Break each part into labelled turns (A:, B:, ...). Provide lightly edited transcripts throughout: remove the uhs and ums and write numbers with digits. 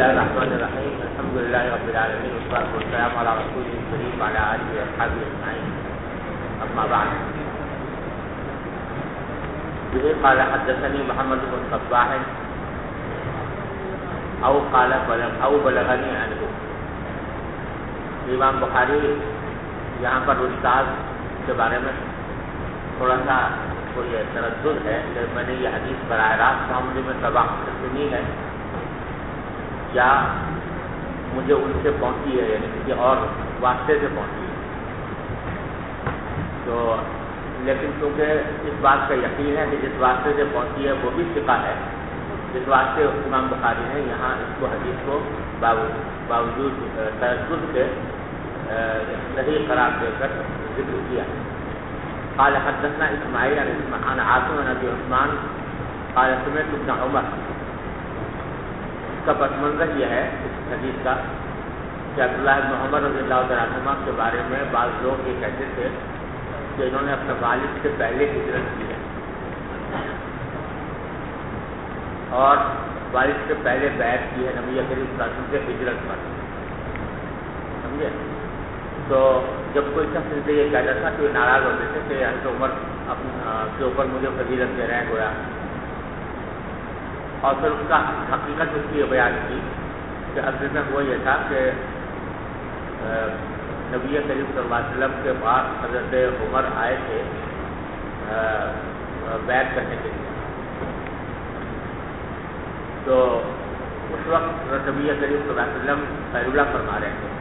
A: الله الرحمن الرحيم الحمد لله رب العالمين والصلاة والسلام على رسوله الكريم وعلى آله وأصحابه أجمعين أما بعد. به قال حدثني محمد بن صباح أو بلغني عنه. امام بخاری یہاں پر استاد کے بارے میں تھوڑا سا کوئی تردد ہے کہ میں نے یہ حدیث براہ راست معاملے میں سبق سے سنی ہے یا مجھے ان سے پہنچی ہے یعنی کسی اور واسطے سے پہنچی ہے. تو لیکن چونکہ اس بات کا یقین ہے کہ جس واسطے سے پہنچی ہے وہ بھی ثقہ ہے، جس واسطے امام بخاری نے یہاں اس کو حدیث کو باوجود تردد کے صحیح قرار دے کر ذکر کیا. قال حدثنا اسماعیل عن عاصم عن ابی عثمان قال سمعت ابن عمر. اس کا پس منظر یہ ہے اس حدیث کا کہ عبداللہ بن عمر رضی اللہ تعالیٰ عنہما کے بارے میں بعض لوگ یہ کہتے تھے کہ انہوں نے اپنے والد سے پہلے ہجرت کی ہے اور والد سے پہلے بیعت کی ہے نبی کریم صلی اللہ علیہ وسلم کے ہجرت پر. سمجھے؟ تو جب کوئی شخص سے یہ کہتا تھا تو یہ ناراض ہوتے تھے کہ حضرت عمر کے اوپر مجھے فضیلت دے رہے ہیں گویا، اور پھر اس کا حقیقت اس کی بیان کی کہ اصل میں وہ یہ تھا کہ نبی کریم صلی اللہ علیہ وسلم کے پاس حضرت عمر آئے تھے بیعت کرنے کے لیے. تو اس وقت نبی کریم صلی اللہ علیہ وسلم خیراللہ فرما رہے تھے.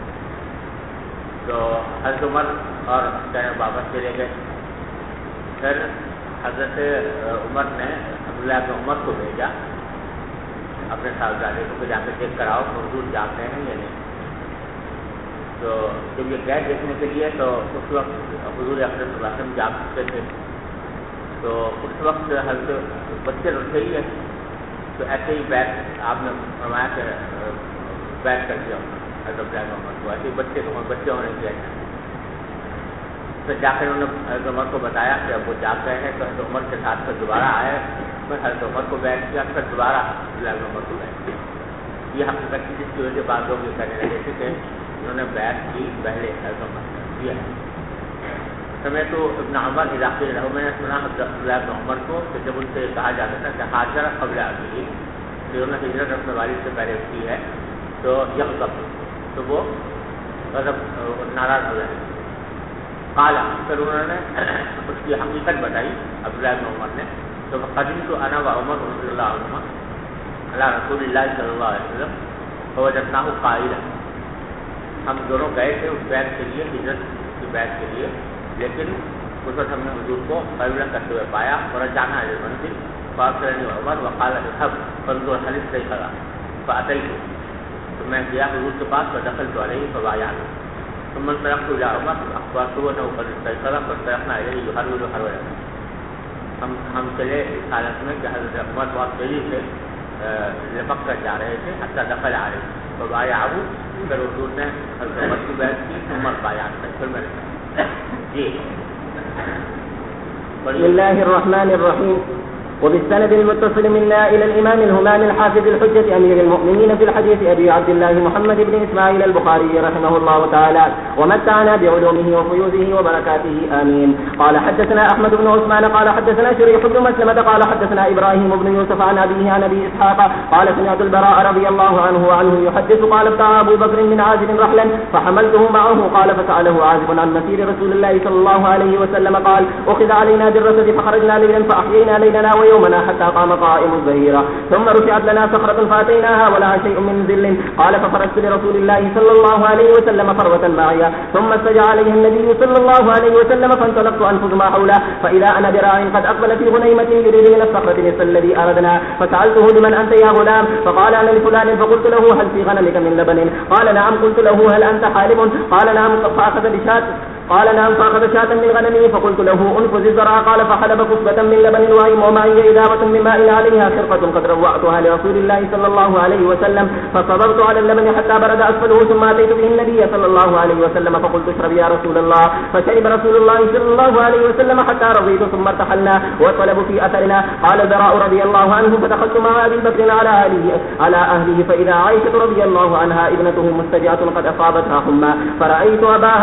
A: تو حضرت عمر اور کہنے واپس چلے گئے. پھر حضرت عمر نے عبداللہ بن عمر کو بھیجا اپنے صاحبزادے کو جا کے چیک کراؤ حضور جاتے ہیں یا نہیں. تو جب یہ گئے دیکھنے کے لیے تو اس وقت حضور اکرم صلی اللہ علیہ وسلم جا چکے تھے. تو اس وقت حضرت بچے رکھے ہی ہے تو ایسے ہی بیٹھ آپ نے فرمایا کہ بیٹھ کر دیا حضرت عمر کو، ایسے ہی بچے ہونے کی ایسا. پھر جا کر انہوں نے حضرت عمر کو بتایا کہ اب وہ جا گئے ہیں تو حضرت عمر کے ساتھ پھر دوبارہ آئے. پھر حضرت عمر کو بیٹھ کیا، پھر دوبارہ عبداللہ عمر کو بیٹھ کیا. یہ حقیقت کی جس کی وجہ سے بعض لوگ یہ کہنے لگے تھے کہ انہوں نے بیعت کی پہلے حضرت عمر کیا ہے. سمے تو ابن عمر علاقے رہو میں نے سنا عبداللہ بن عمر کو کہ جب ان سے کہا جاتا تھا کہ حاجر قبل ابھی کہ انہوں نے ہجرت اپنے والد سے پہلے کی ہے تو یکب تو وہ مطلب ناراض ہو جائے. قالا پھر انہوں نے اس کی حقیقت بتائی عبداللہ بن عمر نے. تو قدیم تو انا و عمر رضی اللہ عنہ علی رسول اللہ صلی اللہ علیہ وسلم فوجدناہ قائلا. ہم دونوں گئے تھے اس بیعت کے لیے، ہجرت کی بیعت کے لیے، لیکن اس وقت ہم نے حضور کو قبولہ کرتے ہوئے پایا. اور جانا ہے منزل فاصلنی عمر وقال اذهب فانظر هل استيقظ فاتيت. تو میں گیا حضور کے پاس فدخلت علیہ فبايعته ثم انطلقت الى عمر فاخبرته انه قد استيقظ فانطلقنا اليه يهرول هرولا. ہم چلے اس حالت میں کہ حضرت عمر بہت تیزی سے لپک کر جا رہے تھے حتى دخل علیہ فبايعه. پھر حضور نے حضرت عمر کی بیعت کی، عمر بیعت کی. پھر میں جی
B: بسم الله الرحمن الرحيم. وبالسند المتصل منا إلى الإمام الهمام الحافظ الحجة أمير المؤمنين في الحديث أبي عبد الله محمد بن إسماعيل البخاري رحمه الله تعالى ومتعنا بعلومه وفيوزه وبركاته آمين. قال حدثنا أحمد بن عثمان قال حدثنا شريح بن مسلمة قال حدثنا إبراهيم بن يوسف عن أبيه عن أبي إسحاق قال سمعت البراء رضي الله عنه يحدث قال ابتاع أبو بكر من عازب رحلا فحملته معه قال فسأله عازب عن مسير رسول الله صلى الله عليه وسلم قال أخذ علينا بالرصد فخرجنا ليلا فأحيينا ليلنا يومنا حتى قام قائم الظهيرة ثم رفعت لنا صخرة فأتيناها ولها شيء من ذل قال ففرجت لرسول الله صلى الله عليه وسلم فروة معي ثم استجع عليه النبي صلى الله عليه وسلم فانطلقت أنفذ ما حوله فإذا أنا براع قد أقبل في غنيمة يريد من الصخرة مثل الذي أردنا فسألته لمن أنت يا غلام فقال أنا لفلان فقلت له هل في غنمك من لبن قال نعم قلت له هل أنت حالب قال نعم فأخذ بشاة قال نعم فأخذ شاة من غنمه فقلت له انفذ الزرع قال فحلب كسبة من لبن الوعيم ومعي إدابة من ماء عليها خرقة قد روأتها لرسول الله صلى الله عليه وسلم فصبرت على اللبن حتى برد أسفله ثم أتيت به النبي صلى الله عليه وسلم فقلت اشرب يا رسول الله فشرب رسول الله صلى الله عليه وسلم حتى رضيت ثم ارتحلنا والطلب في أثرنا. قال البراء رضي الله عنه فدخلت مع أبي بكر على أهله فإذا عائشة رضي الله عنها ابنته مستجعة قد أصابتها حمى فرأيت أباها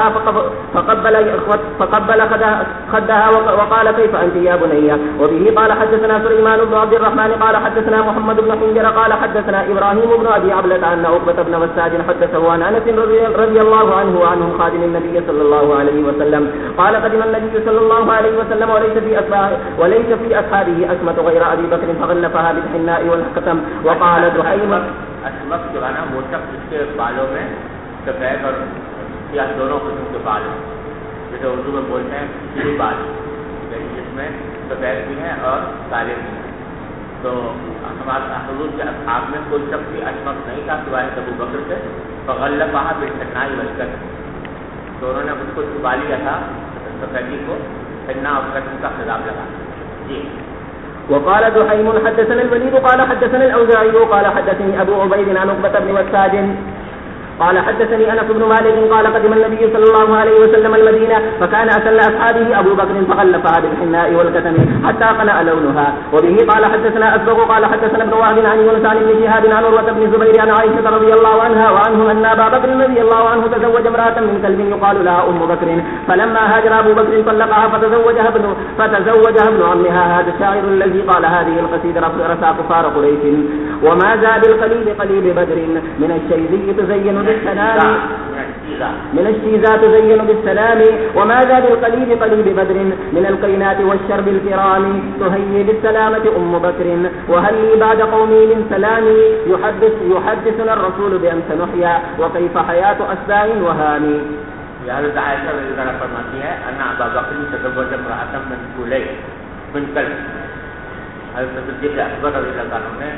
B: فقبل خدها وقال كيف أنت يا بني. وبه قال حدثنا سليمان بن عبد الرحمن قال حدثنا محمد بن حنجر قال حدثنا إبراهيم بن أبي عبلة أن عقبة بن مسعود حدثه عن أنس رضي الله عنه وعنهم خادم النبي صلى الله عليه وسلم قال قدم النبي صلى الله عليه وسلم وليس في أصحابه أسمة غير أبي بكر فغلفها بالحناء والحكم. وقال دحيم
A: اسمت جو ہے نا موٹک جس کے بالوں میں سفید اور سیاہ دونوں قسم کے بال ہیں جیسے اردو میں بولتے ہیں کھچڑی بال یعنی جس میں سفید بھی ہیں اور کالے بھی ہیں. تو ہمارے حضور کے اصحاب میں کوئی شخص بھی اشمک نہیں تھا سوائے ابو بکر سے فغلفها بالحناء والحكم. تو انہوں نے اس کو چھپا لیا تھا سفیدی کو حنا اور حکم کا خطاب لگا. جی.
B: وقال دحيم حدثنا الوليد قال حدثنا الأوزاعي قال حدثني أبو عبيد عن عقبة بن مسعود قال حدثني أنس بن مالك قال قدم النبي صلى الله عليه وسلم المدينة فكان أسل أصحابه أبو بكر فغلفها بالحناء والكتم حتى قلع لونها. وبه قال حدثنا أسبغ قال حدثنا ابن وهب عن يونس عن ابن شهاب عن عروة بن الزبير عن عائشة رضي الله عنها وعنه أن أبا بكر رضي الله عنه تزوج امرأة من كلب يقال لها أم بكر فلما هاجر أبو بكر طلقها فتزوجها ابن عمها هذا الشاعر الذي قال هذه القصيدة رثى كفار قريش. وما زاد القليل قليل بدر من الشيزي تزين بالسلام من الشيزا تزين بالسلام وما زاد القليل قليل بدر من القينات والشرب الكرام تهيي بالسلامة أم بكر وهل لي بعد قومي من سلامي يحدثنا الرسول بأمس نحيا وكيف حياة أسباع وهامي.
A: حضرت عائشہ رضی اللہ عنہا فرماتی ہے ان ابا بکر تزوج امرأة من کلب من کلب. حضرت صدیق اکبر رضی اللہ عنہ نے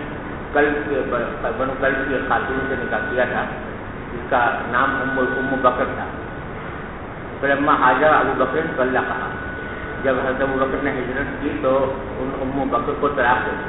A: بنو کلب کی خاتون سے نکاح کیا تھا جس کا نام ام بکر تھا. فلما حاجر ابو بکر طلقها جب حضرت ابو بکر نے ہجرت کی تو ان ام بکر کو طلاق دے دی.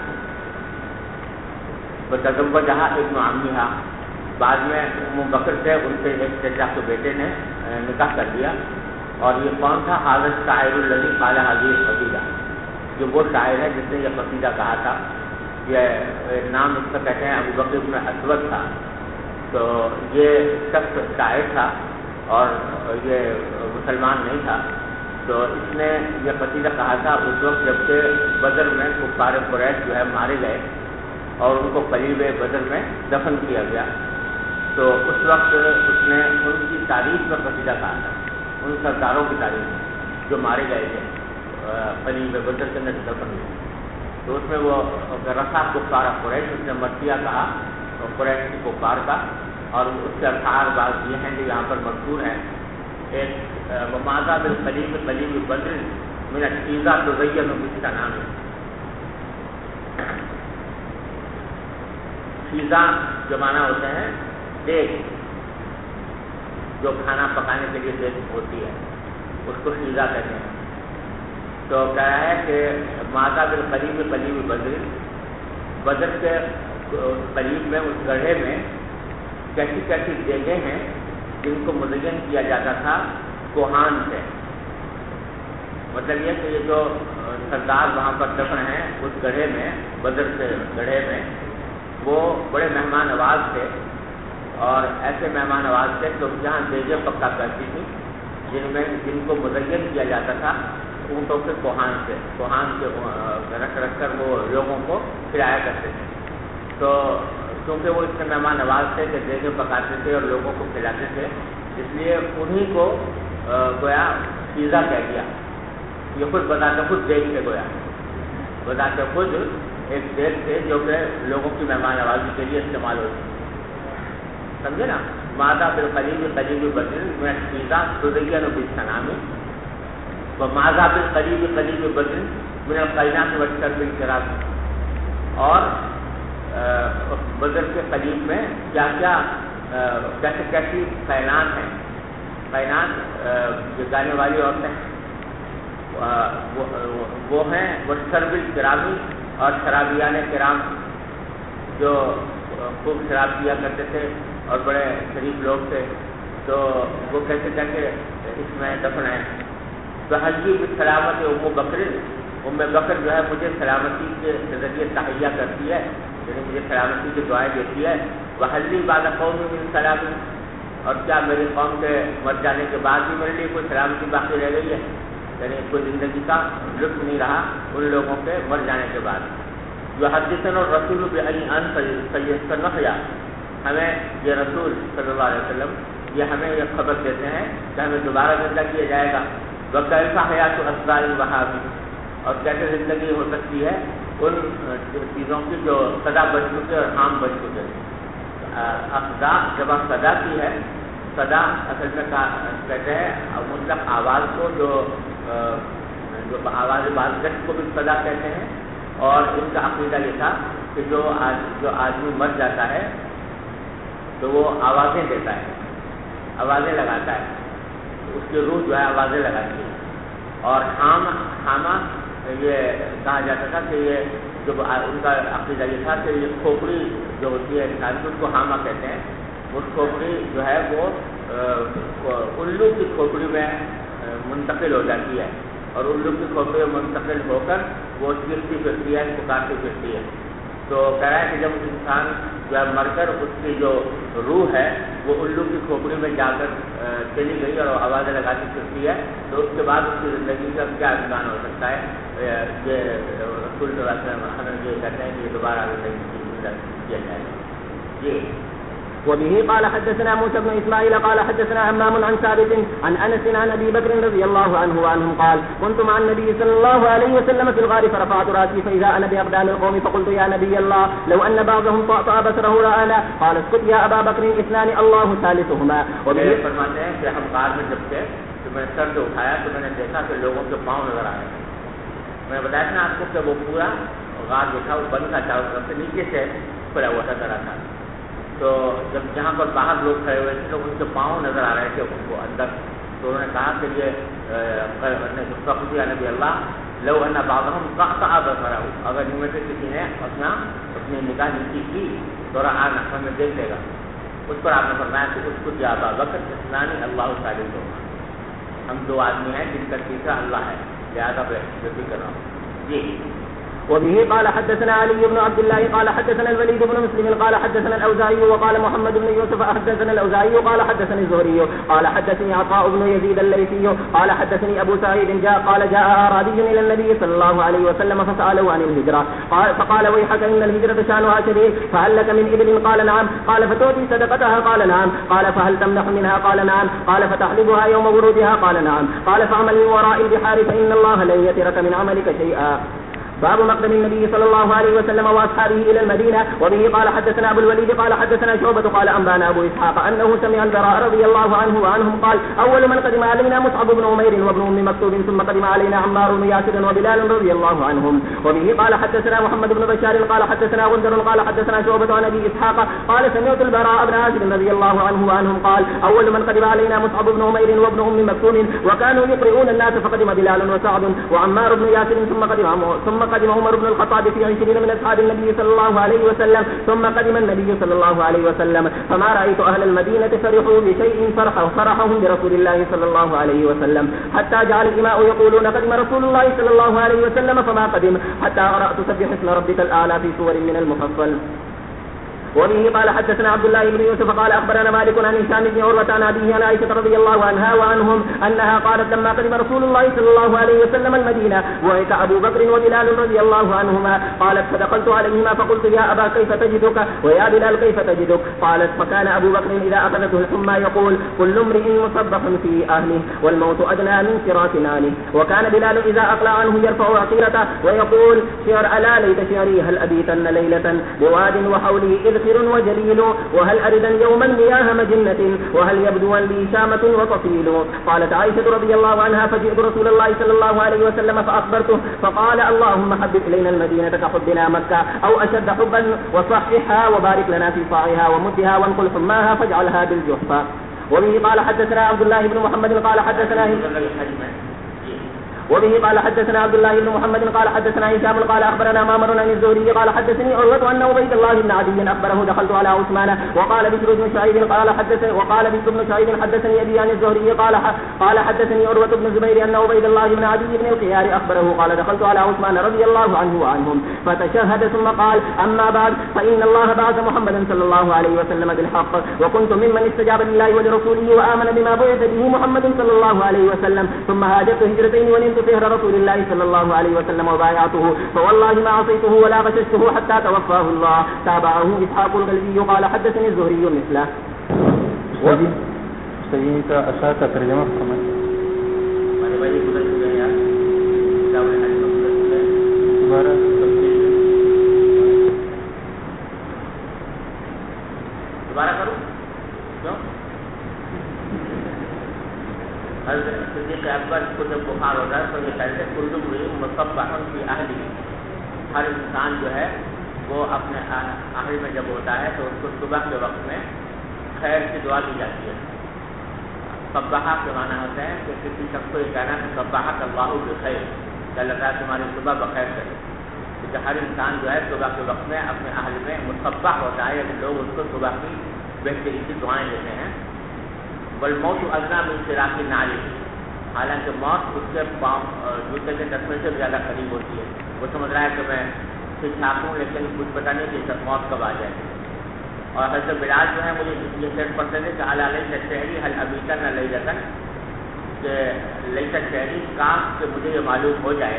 A: فتزوجها ابن عمها بعد میں ام بکر سے ان سے ایک چچا کے بیٹے نے نکاح کر دیا. اور یہ کون تھا؟ حاضر شاعر الذی قال هذه القصیدہ جو وہ شاعر ہے جس نے یہ قصیدہ کہا تھا. یہ نام اس کا کہتے ہیں ابو بکر بن اسود تھا. تو یہ شخص شاعر تھا اور یہ مسلمان نہیں تھا. تو اس نے یہ قصیدہ کہا تھا اس وقت جب کہ بدر میں کفار قریش جو ہے مارے گئے اور ان کو قریب بدر میں دفن کیا گیا. تو اس وقت اس نے ان کی تاریخ میں قصیدہ کہا تھا, ان سرداروں کی تاریخ جو مارے گئے تھے قریب بدر کے اندر دفن ہوئے. تو اس میں وہ رسا کفار قریش اس نے مرثیہ کہا قریش کی کفار کا. اور اس کے اشعار بعض یہ ہیں جو یہاں پر مذکور ہیں. ایک وماذا بالقلیب قلیب بدر من الشیزا تزین بالسنام. شیزا جو معنی ہوتے ہیں دیگ, جو کھانا پکانے کے لیے دیگ ہوتی ہے اس کو شیزا کہتے ہیں. تو کہہ رہا ہے کہ ماذا بالقلیب قلیب بدر, بدر کے قریب میں اس گڑھے میں کیسی کیسی دیگیں ہیں جن کو مزین کیا جاتا تھا کوہان سے. مطلب یہ کہ یہ جو سردار وہاں پر دفن ہیں اس گڑھے میں, بدر سے گڑھے میں, وہ بڑے مہمان نواز تھے. اور ایسے مہمان نواز تھے تو جہاں دیگیں پکا کرتی تھی جن کو مزین کیا جاتا تھا اونٹوں کے کوہان سے رکھ کر وہ لوگوں کو کھلایا کرتے تھے. تو کیونکہ وہ اس سے مہمان نواز تھے کہ دیگیں پکاتے تھے اور لوگوں کو کھلاتے تھے, اس لیے انہی کو گویا شیزا کہہ دیا. یہ خود بتاتے خود دیگ سے گویا بتاتے خود ایک دیگ تھے جو کہ لوگوں کی مہمان نوازی کے لیے استعمال ہوتی. سمجھے نا. ماذا بالقلیب قلیب بدر من الشیزا تزین بالسنام وماذا بالقلیب قلیب بدر من القینات والشرب الکرام. اور بدر کے قریب میں کیا کیا کیسی کیسی خیالات ہیں قینان جو گانے والی عورتیں وہ ہیں شرب الکرامی اور شرابیان کرام جو خوب شراب پیا کرتے تھے اور بڑے شریف لوگ تھے، تو وہ کہتے تھے کہ اس میں دفن ہے. تو حجی کی سلامت ام بکر جو ہے مجھے سلامتی کے ذریعے تحیہ کرتی ہے، یعنی مجھے سلامتی کی دعائیں دیتی ہے. وحلی بعد قوم من سلام، اور کیا میری قوم کے مر جانے کے بعد بھی میرے لیے کوئی سلامتی باقی رہ گئی ہے؟ یعنی کوئی زندگی کا لطف نہیں رہا ان لوگوں کے مر جانے کے بعد. جو حدیثنا الرسول بأن سیستنحیا، ہمیں یہ رسول صلی اللہ علیہ وسلم یہ ہمیں یہ خبر دیتے ہیں کہ ہمیں دوبارہ زندہ کیا جائے گا. وکیف حیات اصدار الوہابی، اور کیسے زندگی ہو سکتی ہے ان چیزوں کی جو صدا بچ چکے اور عام بچ چکے. افزا جب آپ صدا کی ہے، صدا اصل میں کہتے ہیں مطلق آواز کو جو آواز بازگشت کو بھی صدا کہتے ہیں. اور ان کا عقیدہ یہ تھا کہ جو آدمی مر جاتا ہے تو وہ آوازیں دیتا ہے، آوازیں لگاتا ہے، اس کی روح جو ہے آوازیں لگاتی ہے. اور حامہ یہ کہا جاتا تھا کہ یہ جو ان کا عقیدہ یہ تھا کہ یہ کھوپڑی جو ہوتی ہے انسان کی، اس کو حامہ کہتے ہیں. وہ کھوپڑی جو ہے وہ الو کی کھوپڑی میں منتقل ہو جاتی ہے، اور الو کی کھوپڑی میں منتقل ہو کر وہ چیختی پھرتی ہے، پکارتی پھرتی ہے. تو کہہ رہا ہے کہ جب انسان جو ہے مر کر اس کی جو روح ہے وہ الو کی کھوپڑی میں جا کر چلی گئی اور آوازیں لگاتی پھرتی ہے، تو اس کے بعد اس کی زندگی کا کیا امکان ہو سکتا ہے؟ یہ رسول صلی اللہ علیہ وسلم یہ کہتے ہیں کہ یہ دوبارہ زندگی کیا جائے گا. جی.
B: وبه قال حدثنا موسى بن إسماعيل قال حدثنا همام عن ثابت عن أنس عن أبي بكر رضي الله عنه وعنهم قال كنت مع النبي صلى الله عليه وسلم في الغار فرفعت رأسي فإذا أنا بأقدام القوم فقلت يا نبي الله لو أن بعضهم طأطأ بصره رآنا. قال اسكت يا أبا بكر اثنان الله ثالثهما.
A: وبه فرماتے ہیں کہ ہم غار میں جب تھے تو میں نے سر سے اٹھایا تو میں نے دیکھا کہ لوگوں کے پاؤں نظر آ رہے ہیں. میں نے بتایا نا آپ کو کہ وہ پورا غار دیکھا وہ بند تھا، چاروں طرف سے نیچے سے کھلا ہوا تھا طرح تھا. تو جب جہاں پر باہر لوگ کھڑے ہوئے تھے تو ان کے پاؤں نظر آ رہے تھے ان کو اندر. تو انہوں نے کہا کہ یہ نبی اللہ لو ان بعضهم قطع بصره، اگر ان میں سے کسی نے اپنی نگاہ نیچی کی تو رآنا، ہمیں دیکھ لے گا. اس پر آپ نے فرمایا کہ اس کو یا ابا بکر اثنان اللہ ثالثهما، ہم دو آدمی ہیں جن کا تیسرا اللہ ہے، لہذا جو بھی کر رہا ہوں. جی.
B: وبه قال حدثنا علي بن عبد الله قال حدثنا الوليد بن مسلم قال حدثنا الأوزاعي وقال محمد بن يوسف حدثنا الأوزاعي قال حدثني الزهري قال حدثني عطاء بن يزيد الليثي قال حدثني أبو سعيد قال جاء أعرابي إلى النبي صلى الله عليه وسلم فسأله عن الهجرة فقال ويحك إن الهجرة شأنها شديد فهل لك من إبل؟ قال نعم. قال فتؤتي صدقتها؟ قال نعم. قال فهل تمنح منها؟ قال نعم. قال فتحلبها يوم ورودها؟ قال نعم. قال فاعمل من وراء البحار فإن الله لن يترك من عملك شيئا. باب مقدم النبي صلى الله عليه وسلم واصحابه الى المدينه. وبه قال حدثنا ابو الوليد قال حدثنا شعبة قال انبانا ابو اسحاق انه سمع البراء رضي الله عنه وعنهم قال اول من قدم علينا مصعب بن عمير وابن ام مكتوم ثم قدم علينا عمار بن ياسر وبلال رضي الله عنهم. وبه قال حدثنا محمد بن بشار قال حدثنا غندر قال حدثنا شعبة عن ابي اسحاق قال سمعت البراء بن عازب رضي الله عنه وعنهم قال اول من قدم علينا مصعب بن عمير وابن ام مكتوم وكانوا يقرؤون الناس فقدم بلال وسعد وعمار بن ياسر ثم قدم عمر بن الخطاب في 20 من أصحاب النبي صلى الله عليه وسلم ثم قدم النبي صلى الله عليه وسلم فما رأيت أهل المدينة فرحوا بشيء فرحهم برسول الله صلى الله عليه وسلم حتى جعل الإماء يقولون قدم رسول الله صلى الله عليه وسلم فما قدم حتى قرأت سبح اسم ربك الأعلى في سور من المفصل. وبه قال حدثنا عبد الله بن يوسف قال أخبرنا مالك عن هشام بن عروة عن أبيه عن عائشة رضي الله عنها وعنهم أنها قالت لما قدم رسول الله صلى الله عليه وسلم المدينة وعيت أبو بكر وبلال رضي الله عنهما قالت فدخلت عليهما فقلت يا أبا كيف تجدك ويا بلال كيف تجدك؟ قالت فكان أبو بكر إذا أخذته الحمى يقول كل امرئ مصبح في أهله والموت أدنى من شراك نانه. وكان بلال إذا أقلع عنه يرفع عقيرته ويقول شعر ألا ليت شعري هل أبيتن ليلة بواد وحولي إذخر وجليل وهل أردا يوما مياه مجنة وهل يبدو لي شامة وطفيل. قالت عائشة رضي الله عنها فجئت رسول الله صلى الله عليه وسلم فأخبرته فقال اللهم حبب إلينا المدينة كحبنا مكة أو أشد حبا وصححها وبارك لنا في صاعها ومدها وانقل حماها فاجعلها بالجحفة. وبه قال حدثنا عبد الله بن محمد قال حدثنا وبه قال حدثنا عبد الله بن محمد قال حدثنا هشام قال اخبرنا مامر عن الزهري قال حدثني عروة ان عبيد الله بن عدي اخبره دخلت على عثمان وقال بشر بن شعيب حدثني ابي عن الزهري قال حدثني عروة بن الزبير ان عبيد الله بن عدي بن الخيار اخبره قال دخلت على عثمان رضي الله عنه وعنهم فتشهد ثم قال اما بعد فان الله بعث محمدا صلى الله عليه وسلم بالحق وكنت ممن استجاب لله ولرسوله وامن بما بعث به محمد صلى الله عليه وسلم ثم هاجرت هجرتين ونمت فهر رسول الله صلى الله عليه وسلم وبايعته فوالله ما عصيته ولا غششته حتى توفاه الله. تابعه اسحاق القلبي قال حدثني الزهري مثله.
C: صحیح کا اشعار کا ترجمہ فرمائیں.
A: دوبارہ کروں کیوں؟ صدیق اکبر کو جب بخار ہوتا ہے تو یہ کہتے ہیں کل امرئ مصبح فی اہلہ. ہر انسان جو ہے وہ اپنے اہل میں جب ہوتا ہے تو اس کو صبح کے وقت میں خیر کی دعا دی جاتی ہے. صبحہ کے معنی ہوتے ہیں کہ کسی شخص کو یہ کہنا کہ صبحک اللہ بخیر، کہ اللہ تعالیٰ تمہاری صبح بخیر کرے. کیونکہ ہر انسان جو ہے صبح کے وقت میں اپنے اہل میں مصبح ہوتا ہے، یعنی لوگ اس کو صبح کی بہترین سی دعائیں دیتے ہیں. والموت ادنیٰ من شراک النعل، حالانکہ موت اس کے پاؤں جوتے کے ٹکنے سے زیادہ قریب ہوتی ہے. وہ سمجھ رہا ہے کہ میں ٹھیک ٹھاک ہوں لیکن کچھ پتہ نہیں کہ موت کب آ جائے. اور حضرت بلال جو ہے مجھے یہ سیٹ پڑھتے تھے کہ لیس الشعری حل ابیتن لیلتن، کہ لیس الشعری کام کہ مجھے یہ معلوم ہو جائے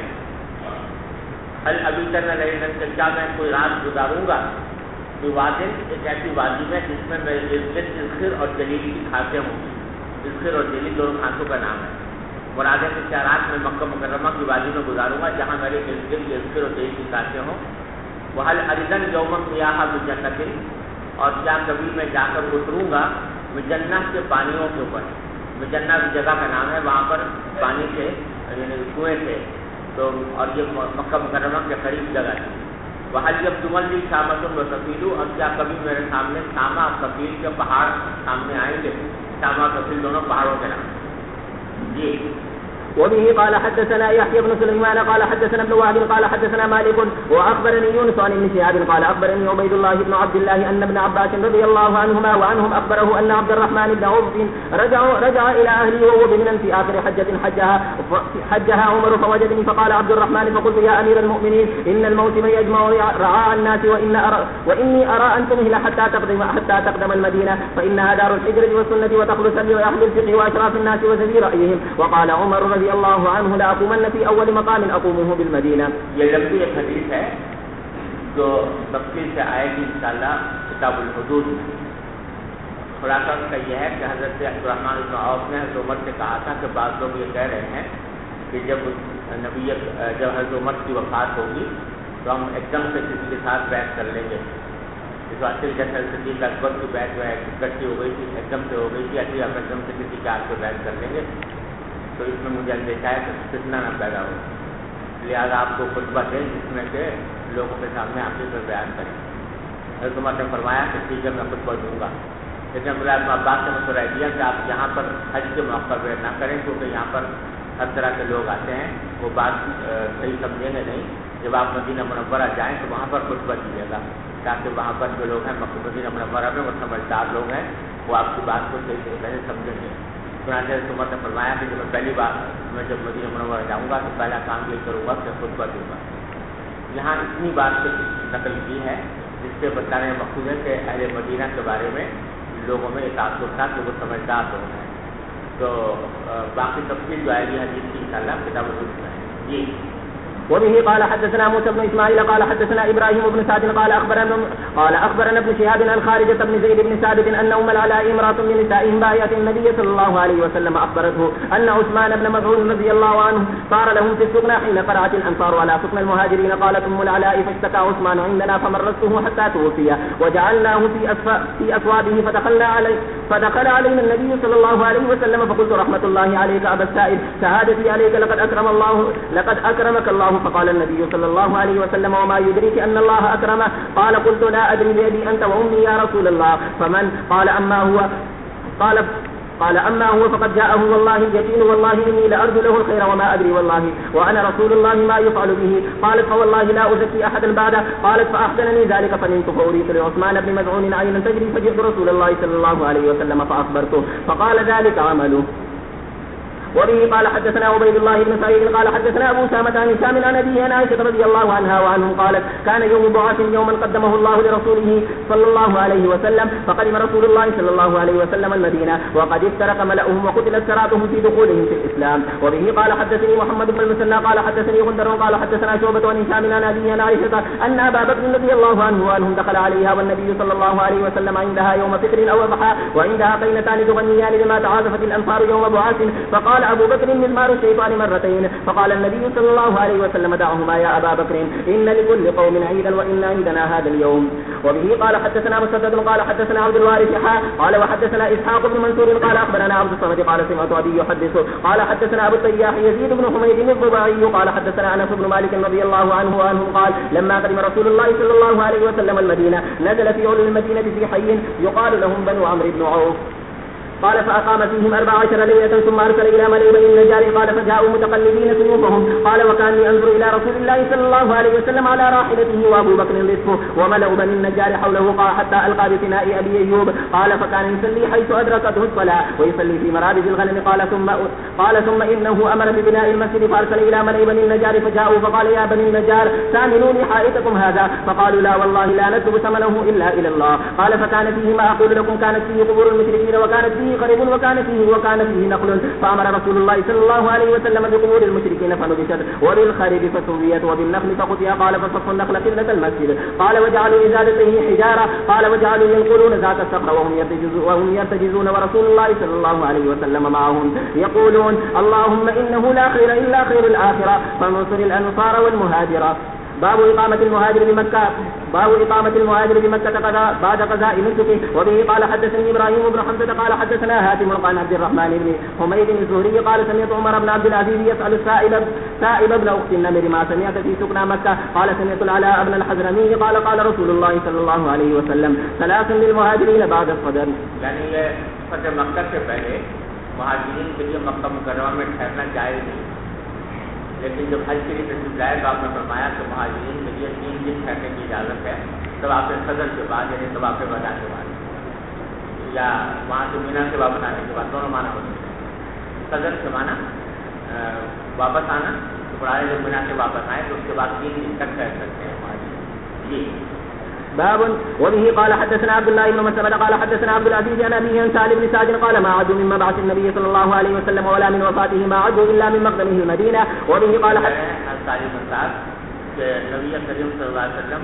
A: حل ابیتن لیلتن کہ کیا میں کوئی رات گزاروں گا وادن، ایک ایسی وادی میں جس میں میرے ارد گرد اذخر اور جلیل کی گھاسیں ہوں گی. اذخر اور جلیل دونوں گھاسوں کا نام ہے. مراد ہے کہ کیا رات میں مکہ مکرمہ کی وادی میں گزاروں گا جہاں میرے ارد گرد اذخر اور جلیل کی گھاسیں ہوں. وحل اردن یوم میاہ مجنت، اور کیا کبھی میں جا کر اتروں گا مجنت کے پانیوں کے اوپر. مجنت جگہ کا نام ہے، وہاں پر پانی تھے یعنی کنویں تھے تو، اور یہ مکہ مکرمہ کے قریب جگہ تھی. وحل جب تملی شامت و سفیلو، اور کیا کبھی میرے سامنے شامہ اور سفیل کے پہاڑ سامنے آئیں گے. شامہ اور سفیل دونوں پہاڑوں کے نام جی.
B: وبه قال حدثنا يحيى بن سليمان قال حدثنا ابن وهب قال حدثنا مالك واخبرني يونس عن ابن شهاب قال اخبرني عبيد الله بن عبد الله ان ابن عباس رضي الله عنهما وعنهم اخبره ان عبد الرحمن بن عوف رجع الى اهله وهو بمنى في اخر حجه حجها عمر فوجدني فقال عبد الرحمن فقلت يا امير المؤمنين ان الموسم يجمع رعاء الناس واني ارى ان تمهل حتى تقدم المدينه فانها دار الحجره والسنه وتخلو السبي واهل الفقه واشراف الناس وسبي رايهم. وقال عمر رضي الله عنه لا أقومن في أول مقام أقومه بالمدينة.
A: یہ لمبی ایک حدیث ہے جو تفصیل سے آئے گی انشاءاللہ کتاب الحدود میں. خلاصہ اس کا یہ ہے کہ حضرت عبد الرحمن بن عوف نے حضرت عمر سے کہا تھا کہ بعض لوگ یہ کہہ رہے ہیں کہ جب حضرت عمر کی وفات ہوگی تو ہم ایک دم سے کسی کے ساتھ بیعت کر لیں گے. اس واسطے جیسے صدیق اکبر کی بیعت جو ہے اکٹھی ہو گئی تھی، ایک دم سے ہو گئی تھی، ایسی ہم ایک دم سے کسی کے ہاتھ سے بیعت کر لیں گے. تو اس میں مجھے اندیشہ ہے کہ فتنہ نہ پیدا ہو، لہٰذا آپ کو خطبہ دیں جس میں کہ لوگوں کے سامنے آپ سے بیان کریں. حضرت عمر نے فرمایا کہ ٹھیک ہے میں خطبہ دوں گا، لیکن عبداللہ بن عباس نے مشورہ دیا کہ آپ یہاں پر حج کے موقع پہ نہ کریں کیونکہ یہاں پر ہر طرح کے لوگ آتے ہیں، وہ بات صحیح سمجھیں گے نہیں. جب آپ مدینہ منورہ جائیں تو وہاں پر خطبہ دیجیے گا تاکہ وہاں پر جو لوگ ہیں مدینہ منورہ میں وہ سمجھدار لوگ ہیں، وہ آپ کی بات کو صحیح طریقے سے سمجھیں گے. چنانچہ عمر نے فرمایا کہ میں پہلی بار میں جب مدینہ منورہ جاؤں گا تو پہلا کام یہ کروں گا کہ خطبہ دوں گا. یہاں اتنی بات سے نقل کی ہے جس سے بتانے کا مقصود ہے کہ اہل مدینہ کے بارے میں لوگوں میں یہ تاثر تھا کہ وہ سمجھدار لوگ ہیں. تو باقی تفصیل جو آئے گی حدیث کی انشاءاللہ کتاب الحدود میں ہے جی.
B: وبه قال حدثنا موسى بن اسماعيل قال حدثنا ابراهيم بن سعد قال اخبرنا ابن شهاب عن خارجة بن زيد بن ثابت ان ام العلاء امرأة من نسائهم بايعت النبي صلى الله عليه وسلم اخبرته ان عثمان بن مسعود رضي الله عنه صار لهم في السكنى حين قرعت الانصار على سكن المهاجرين. قالت ام العلاء فاشتكى عثمان عندنا فمرضته حتى توفي وجعلناه في اثوابه فدخل علينا النبي صلى الله عليه وسلم فقلت رحمة الله عليك ابا السائب شهادتي عليك لقد اكرمك الله. فقال النبي صلى الله عليه وسلم وما يدريك أن الله أكرمه؟ قال قلت لا أدري بأبي أنت وأمي يا رسول الله. فمن؟ قال أما هو قال أما هو فقد جاءه والله اليقين والله إني لأرجو له الخير وما أدري والله وأنا رسول الله ما يفعل به. قالت فوالله لا أزكي أحدا بعده. قالت فأحسنني ذلك فنمت فأريت لعثمان بن مذعون عينا تجري فجئت رسول الله صلى الله عليه وسلم فأخبرته فقال ذلك عمله. وبه قال حدثنا عبيد الله بن سعيد قال حدثنا أبو سامة عن هشام عن أبيه عن عائشة رضي الله عنها وعنهم قالت كان يوم بعث يوما قدمه الله لرسوله صلى الله عليه وسلم فقدم رسول الله صلى الله عليه وسلم المدينة وقد افترق ملأهم وقتلت سراتهم في دخولهم في الإسلام. وبه قال حدثني محمد بن المثنى قال حدثني غندر قال حدثنا شعبة عن هشام عن أبيه عن عائشة أن أبا بكر رضي الله عنه وعنهم دخل عليها والنبي صلى الله عليه وسلم عندها يوم فطر أو أضحى وعندها قينتان تغنيان لما تعاطفت الأنصار يوم بعث فقال أبو بكر مزمار الشيطان مرتين فقال النبي صلى الله عليه وسلم دعهما يا أبا بكر إن لكل قوم عيدا وإن عيدنا هذا اليوم. وبه قال حدثنا مسدد قال حدثنا عبد الوارث قال وحدثنا إسحاق بن منصور قال أخبرنا عبد الصمد قال سمعت أبي يحدث قال حدثنا أبو التياح يزيد بن حميد الضبعي قال حدثنا أنس بن مالك رضي الله عنه وعنهم قال لما قدم رسول الله صلى الله عليه وسلم المدينة نزل في علو المدينة في حي يقال لهم بنو عمرو بن عوف قال فأقام فيهم 14 ليلة ثم أرسل إلى ملئ بني النجار قال فجاءوا متقلبين سيوفهم قال وكاني أنظر إلى رسول الله صلى الله عليه وسلم على راحلته وأبو بكر رزقه وملأ بني النجار حوله قال حتى ألقى بفناء أبي أيوب قال فكان يصلي حيث أدركته الصلاة ويصلي في مرابض الغنم قال ثم إنه أمر ببناء المسجد فأرسل إلى ملئ بني النجار فجاءوا فقال يا بني النجار ثامنوني حائطكم هذا فقالوا لا والله لا نطلب ثمنه إلا إلى الله قال فكان فيه ما أقول لكم كانت فيه قبور المشركين وكانت فيه قريب وكان فيه نقل فأمر رسول الله صلى الله عليه وسلم بقبور المشركين فنبشت وبالخريب فسويت وبالنخل فقطع قال فصفوا النخل قبلة المسجد قال وجعلوا إزالته حجارة قال وجعلوا ينقلون ذات الصخرة وهم يرتجزون ورسول الله صلى الله عليه وسلم معهم يقولون اللهم إنه لا خير إلا خير الآخرة فانصر الأنصار والمهاجرة. باب إقامة المهاجر بمكة بعد قضاء نسكه. وبه قال حدثني إبراهيم بن حمزة قال حدثنا هاتم عن عبد الرحمن بن حميد الزهري قال سمعت عمر بن عبد العزيز يسأل السائب ابن أخت النمر ما سمعت في سكنى مكة قال سمعت العلاء بن الحضرمي قال رسول الله صلى الله عليه وسلم 3 للمهاجرين بعد الصدر.
A: یعنی یہ فتح مکہ سے پہلے مہاجرین کے لیے مکہ مکرمہ میں ٹھہرنا جائز نہیں لیکن جب حج کے لیے تشریف لائے تو آپ نے فرمایا کہ مہاجرین کے لیے 3 دن ٹھہرنے کی اجازت ہے طواف صدر کے بعد یعنی طواف وداع کے بعد یا وہاں سے مینا سے واپس آنے کے بعد دونوں معنی ہوتے ہیں. صدر سے معنی واپس آنا تو پڑھائے جب مینا سے واپس آئے تو اس کے بعد 3 دن تک ٹھہر سکتے ہیں مہاجرین. جی
B: باب. وبه قال حدثنا عبد الله بن مسعود قال حدثنا عبد العزيز عن أبيه عن سالم بن سعد قال ما عدوا من مبعث النبي صلى الله عليه وسلم ولا من وفاته ما عدوا إلا من مقدمه المدينة. وبه قال
A: حدثنا سالم بن سعد کہ نبی کریم صلی اللہ علیہ وسلم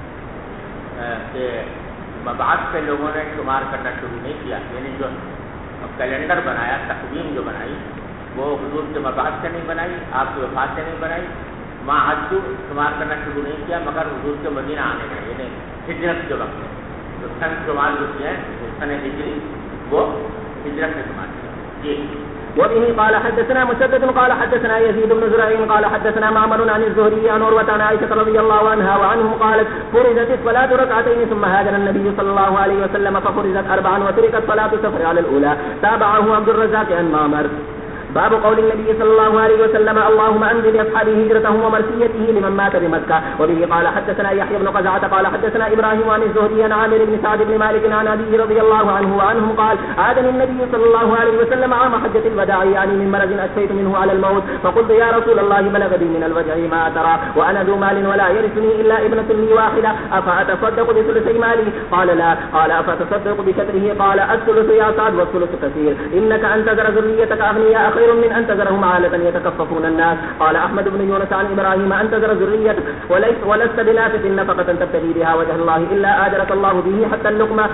A: کے مبعث سے لوگوں نے شمار کرنا شروع نہیں کیا یعنی جو کیلنڈر بنایا تقویم جو بنائی وہ حضور کے مبعث سے نہیں بنائی آپ کی وفات سے نہیں بنائی ماں عدو شمار کرنا شروع نہیں کیا مگر حضور کے مدینہ آنے کا یعنی ہجرت کے وقت جو سن شمار جو کیا ہے سن ہجری وہ ہجرت سے شمار کیا. جی.
B: وبه قال حدثنا مسدد قال حدثنا يزيد بن زريع قال حدثنا معمر عن الزهري عن عروة عن عائشة رضي الله عنها وعنهم قالت فرضت الصلاة ركعتين ثم هاجر النبي صلى الله عليه وسلم ففرضت 4 وتركت صلاة السفر على الأولى. تابعه عبد الرزاق عن معمر. باب قول النبي صلى الله عليه وسلم اللهم انزل لاصحابه هجرتهم ومرثيته لمن مات بمكة. وبه قال حدثنا يحيى بن قزعة قال حدثنا ابراهيم عن الزهري عن عامر بن سعد بن مالك عن ابيه رضي الله عنه وعنهم قال عادني النبي صلى الله عليه وسلم عام حجة الوداع يعني من مرض اشفيت منه على الموت فقلت يا رسول الله بلغ بي من الوجع ما ترى وانا ذو مال ولا يرثني الا ابنة لي واحدة افاتصدق بثلثي مالي قال لا قال افتصدق بشطره قال الثلث يا سعد والثلث كثير انك انتظر ذريتك اغنياء خير من أن تذرهم عالة يتكففون الناس. قال أحمد بن يونس عن إبراهيم أن تذر ذرية ولست بنافق نفقة تبتغي بها وجه الله إلا آجرك الله به حتى اللقمة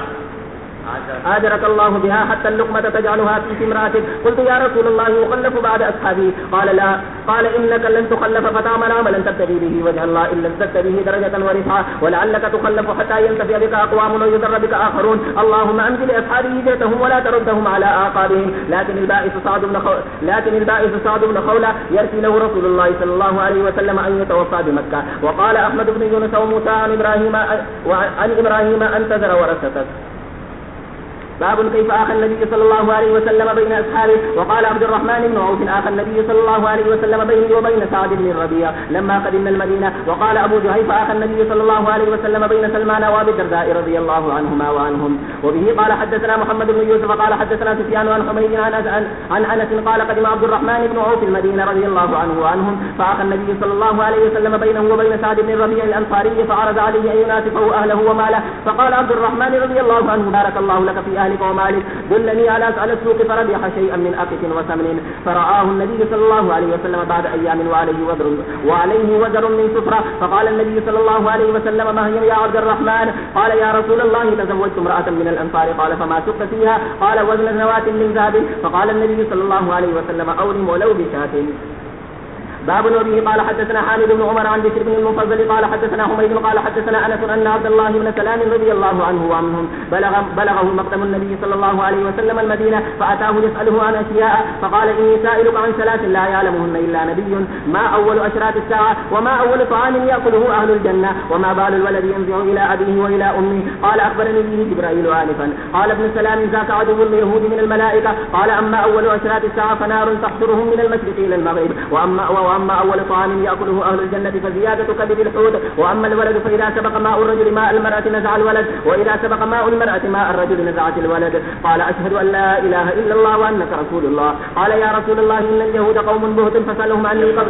B: آجرك الله بها حتى اللقمة تجعلها في امرأتك. قلت يا رسول الله يخلف بعد أصحابي قال لا قال إنك لن تخلف فتعمل عملا تبتغي به وجه الله إلا ازددت به درجة ورفعة ولعلك تخلف حتى ينتفع بك أقوام ويضر بك آخرون. اللهم أنزل أصحابي هجرتهم ولا تردهم على آقابهم. لكن البائس سعد بن خولة يرثي له رسول الله صلى الله عليه وسلم أن يتوفى بمكة. وقال أحمد بن يونس وموسى عن إبراهيم أن تذر ورثتك. باب كيف آخى النبي صلى الله عليه وسلم بين أصحابه. وقال عبد الرحمن بن عوف آخى النبي صلى الله عليه وسلم بيني وبين سعد بن الربيع لما قدمنا المدينة. وقال أبو جهيفة آخى النبي صلى الله عليه وسلم بين سلمان وأبي الدرداء رضي الله عنهما وعنهم. وبه قال حدثنا محمد بن يوسف قال حدثنا سفيان عن حميد عن أنس قال قدم عبد الرحمن بن عوف المدينة رضي الله عنه وعنهم فآخى النبي صلى الله عليه وسلم بينه وبين سعد بن الربيع الأنصاري فعرض عليه أن يناسفه أهله وماله فقال عبد الرحمن رضي الله عنه بارك الله لك في أهلك ومالك دلني على السوق فربح شيئا من أقف وسمن. فرآه النبي صلى الله عليه وسلم بعد أيام وعليه وزر من سفرة فقال النبي صلى الله عليه وسلم ما هي يا عبد الرحمن؟ قال يا رسول الله تزوجت امرأة من الأنصار. قال فما سقت فيها؟ قال وزن نواة من ذهب. فقال النبي صلى الله عليه وسلم أولم ولو بشاة. باب وبه قال حدثنا حامد بن عمر عن بشر بن المفضل قال حدثنا حميد قال حدثنا أنس أن عبد الله بن سلام رضي الله عنه وعنهم بلغه مقدم النبي صلى الله عليه وسلم المدينة فأتاه يسأله عن أشياء فقال إني سائلك عن ثلاث لا يعلمهن إلا نبي ما أول أشراط الساعة وما أول طعام يأكله أهل الجنة وما بال الولد ينزع إلى أبيه وإلى أمه. قال أخبرني به جبرائيل آنفا. قال ابن سلام ذاك عدو اليهود من الملائكة. قال أما أول أشراط الساعة فنار تحشرهم من المشرق إلى المغرب وأما أول طعام يأكله أهل الجنة فزيادة كبد الحوت. وأما الولد فإذا سبق ماء الرجل ماء المرأة نزع الولد وإذا سبق ماء المرأة ماء الرجل نزعت الولد. قال أشهد أن لا إله إلا الله وأنك رسول الله. قال يا رسول الله إن اليهود قوم بهت فسألهم عني قبل.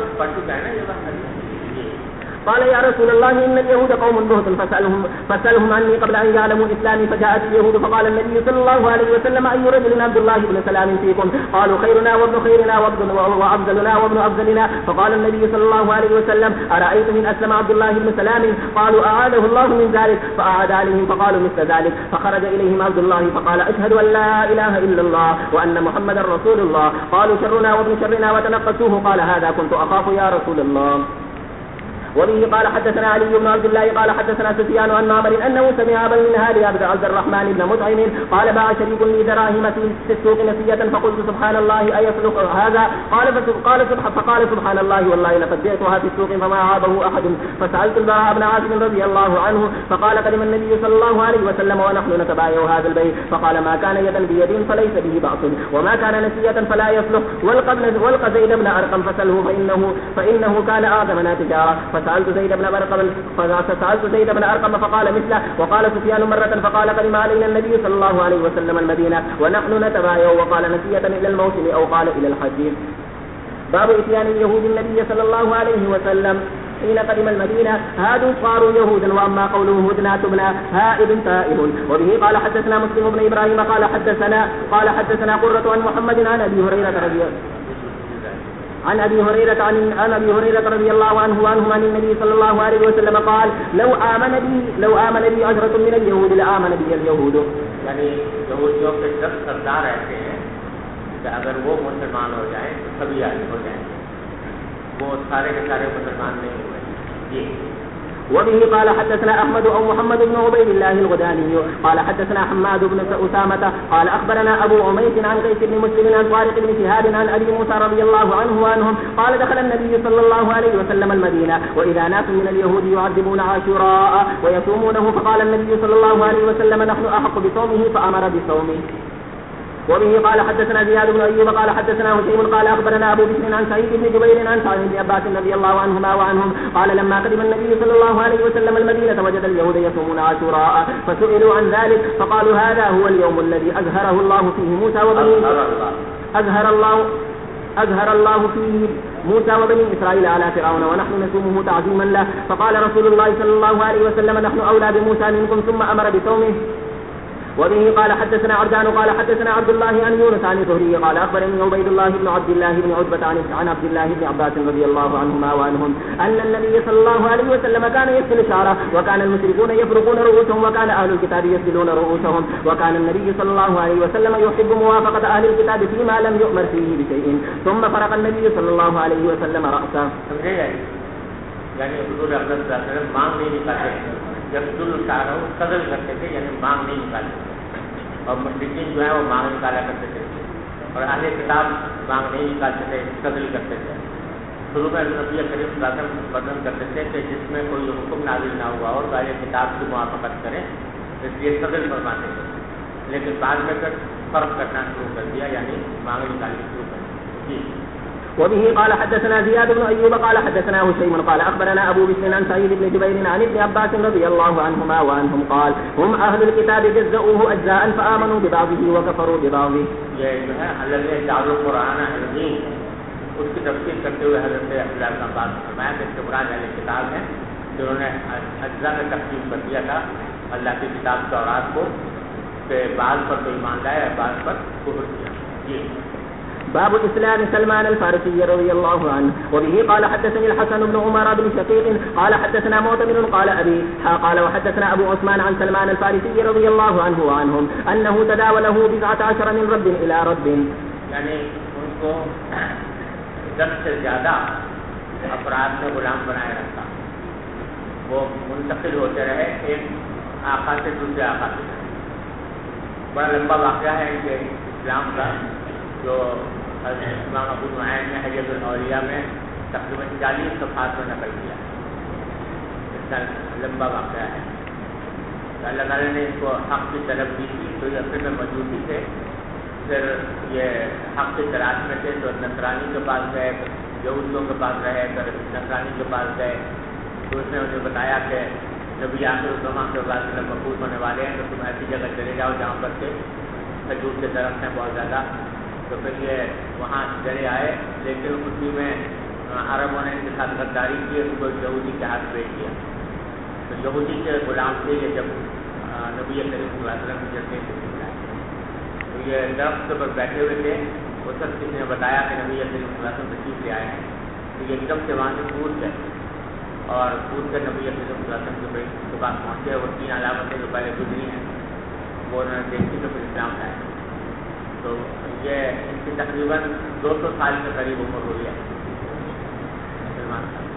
B: قال يا رسول الله إن اليهود قوم بهت فسألهم عني قبل أن يعلموا إسلامي. فجاءت اليهود فقال النبي صلى الله عليه وسلم أي رجل عبد الله بن سلام فيكم؟ قالوا خيرنا وابن خيرنا وأفضلنا وابن أفضلنا. فقال النبي صلى الله عليه وسلم أرأيت من أسلم عبد الله بن سلام؟ قالوا أعاده الله من ذلك. فأعاد عليهم فقالوا مثل ذلك. فخرج إليهم عبد الله فقال أشهد أن لا إله إلا الله وأن محمدا رسول الله. قالوا شرنا وابن شرنا وتنقصوه. قال هذا كنت أخاف يا رسول الله. وبه قال حدثنا علي بن عبد الله قال حدثنا سفيان عن معمر أنه سمع أبا المنهال عبد الرحمن بن مطعم قال باع شريك لي دراهم في السوق نسية فقلت سبحان الله أيصلح هذا؟ فقال سبحان الله والله لقد بعتها في السوق فما عابه أحد. فسألت البراء بن عازب رضي الله عنه فقال قدم النبي صلى الله عليه وسلم ونحن نتبايع هذا البيع. فقال ما كان يدا بيد فليس به بأس وما كان نسية فلا يصلح. والق زيد بن أرقم فسأله فإنه كان أعظمنا تجارة. فسألت زيد بن أرقم فقال مثله. وقال سفيان مرة فقال قدم علينا النبي صلى الله عليه وسلم المدينة ونحن نتبايع وقال نسية إلى الموسم أو قال إلى الحج. باب إتيان اليهود النبي صلى الله عليه وسلم حين قدم المدينة هادوا صاروا يهودا. وأما قوله هدنا تبنا هائد تائب. وبه قال حدثنا مسلم بن إبراهيم قال حدثنا قرة عن محمد عن أبي هريرة عن أبي هريرة رضي الله عنه وعنهم عن النبي صلى الله عليه وسلم قال لو آمن بي عشرة من اليهود لآمن بي اليهود.
A: یعنی یہودیوں کے 10 سردار ایسے ہیں کہ اگر وہ مسلمان ہو جائیں تو سبھی عالم ہو جائیں. وہ سارے کے سارے مسلمان نہیں ہوئے. جی.
B: وبه قال حدثنا أحمد أو محمد بن عبيد الله الغداني قال حدثنا حماد بن أسامة قال أخبرنا أبو عميس عن قيس بن مسلم عن طارق بن شهاب عن أبي موسى رضي الله عنه وعنهم قال دخل النبي صلى الله عليه وسلم المدينة وإذا ناس من اليهود يعذبون عاشوراء ويصومونه. فقال النبي صلى الله عليه وسلم نحن أحق بصومه فأمر بصومه. وبه قال حدثنا زياد بن أيوب قال حدثنا هشيم قال أخبرنا أبو بكر عن سعيد بن جبير عن سعد بن عباس رضي الله عنهما وعنهم قال لما قدم النبي صلى الله عليه وسلم المدينة وجد اليهود يصومون عاشوراء فسئلوا عن ذلك فقالوا هذا هو اليوم الذي أظهره الله فيه موسى وبني أظهر الله فيه موسى وبني إسرائيل على فرعون ونحن نصومه تعظيما له. فقال رسول الله صلى الله عليه وسلم نحن أولى بموسى منكم ثم أمر بصومه. وبه قال حدثنا عرجان قال حدثنا عبد الله عن يونس عن الزهري قال أخبرني عبيد الله بن عبد الله بن عتبة عن عبد الله بن عباس رضي الله عنهما وعنهم أن النبي صلى الله عليه وسلم كان يسل شعره وكان المشركون يفرقون رؤوسهم وكان أهل الكتاب يسلون رؤوسهم وكان النبي صلى الله عليه وسلم يحب موافقة أهل الكتاب فيما لم يؤمر فيه بشيء ثم فرق النبي صلى الله عليه وسلم رأسه.
A: یعنی حضور اقدس صلی اللہ علیہ وسلم مانگ نہیں نکالتے. جب شعرہ قدر کرتے تھے یعنی مانگ نہیں نکالتے اور مشرکین جو ہے وہ مانگ نکالا کرتے تھے اور اہل کتاب مانگ نہیں نکالتے تھے قدر کرتے تھے. شروع میں نبی کریم صلی اللہ علیہ وسلم بدن کرتے تھے کہ جس میں کوئی حکم نازل نہ ہوا اور اہل کتاب کی موافقت کریں اس لیے قدر فرماتے تھے. لیکن بعد میں پھر فرق کرنا شروع کر دیا، یعنی مانگ نکالنا شروع کر دیا. جی.
B: وبه قال حدثنا زياد بن أيوب قال حدثنا هشيم قال أخبرنا أبو بشر عن سعيد بن جبير عن ابن عباس رضي الله عنهما وعنهم قال هم أهل الكتاب جزؤوه أجزاء فآمنوا ببعضه وكفروا ببعضه.
A: یہ جو ہے حضرت دار القرآن عظیم اس کی تفسیر کرتے ہوئے حضرت عبداللہ بن عباس نے فرمایا کہ اس کے مراد اہل کتاب ہیں جنہوں نے اجزاء میں تقسیم کر دیا تھا اللہ کی کتاب تورات کو کہ بعض پر تو ایمان لائے اور بعض پر کفر کیا. جی.
B: باب اسلام سلمان الفارسي رضي الله عنه. وبه قال حدثني الحسن بن عمر بن شقيق قال حدثنا معتمر قال ابي قال وحدثنا ابو عثمان عن سلمان الفارسي رضي الله عنه وعنهم انه تداوله 19 من رب الى رب،
A: یعنی ان کو 10 سے زیادہ افراد میں غلام بنائے رکھا، وہ منتقل ہوتے رہے ایک آقا سے دوسرے آقا سے. بڑا لمبا واقعہ ہے ان کے اسلام کا جو امام ابو نعیم نے حجت الاولیاء میں تقریباً 40 صفحات میں نقل کیا. اس کا لمبا واقعہ ہے. اللہ تعالیٰ نے اس کو حق کی طلب دی تھی تو یہ اصل میں موجودی تھے، پھر یہ حق کی تلاش میں تھے تو نصرانی کے پاس گئے، یہودیوں کے پاس رہے، پھر نصرانی کے پاس گئے تو اس نے انہیں بتایا کہ نبی آخر الزمان کے بعد مقبول ہونے والے ہیں تو تم ایسی جگہ چلے جاؤ جہاں پر کے کھجور کے درخت ہیں بہت زیادہ. تو پھر یہ وہاں چلے آئے، لیکن اسی میں عربوں نے ان کے ساتھ غداری کی، ان کو یہودی کے ہاتھ بیچ دیا. تو یہودی کے غلام تھے یہ جب نبی کریم صلی اللہ علیہ وسلم کی جلدی سے تو یہ درخت پر بیٹھے ہوئے تھے. وہ سب کسی نے بتایا کہ نبی کریم صلی اللہ علیہ وسلم تشریف لے آئے ہیں. تو یہ ایک دم سے وہاں سے کود گئے اور کود کر نبی کریم صلی اللہ علیہ وسلم کے پاس پہنچے. وہ 3 علامتیں جو پہلے گزری ہیں وہ انہوں نے دیکھی تو پھر اسلام لائے. تو یہ ان کی تقریباً 200 سال کے قریب عمر ہوئی ہے سلمان خان.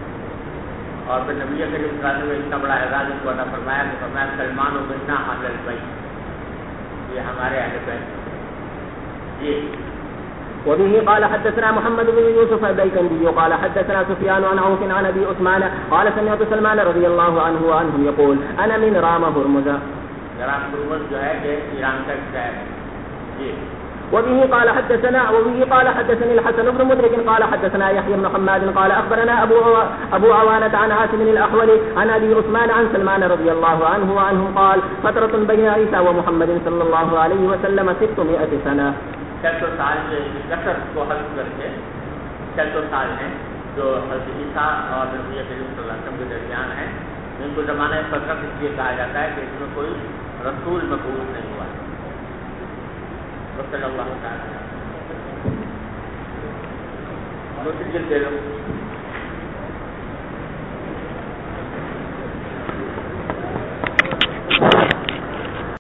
A: اور پھر نبی کریم صلی اللہ علیہ وسلم نے اتنا بڑا اعزاز ان کو عطا فرمایا کہ فرمایا سلمان و بننا اہل البیت، یہ ہمارے اہل بیت. جی.
B: وبه قال حدثنا محمد بن يوسف البيكندي قال حدثنا سفيان عن عوف عن ابي عثمان قال سمعت سلمان رضي الله عنه وعنهم يقول انا من رام هرمز.
A: رام هرمز جو ہے کہ ایران کا شہر ہے. جی.
B: وبه قال حدثني الحسن بن مدرك قال حدثنا يحيى بن حماد قال اخبرنا ابو عوانة عن عاصم الاحول عن ابي عثمان عن سلمان رضي الله عنه وعنهم قال فترة بين عيسى ومحمد صلى الله عليه وسلم 600 سنة.
A: 600 سال لشکر کو حل کر کے 600 سال ہیں جو حضرت عیسیٰ اور نبی کریم صلی اللہ علیہ وسلم کے درمیان ہیں. ان کو زمانہ فترت اس لیے کہا جاتا ہے کہ اس میں کوئی رسول مقبول نہیں ہوا. صلی اللہ تعالیٰ. دوسری جلد دے لو.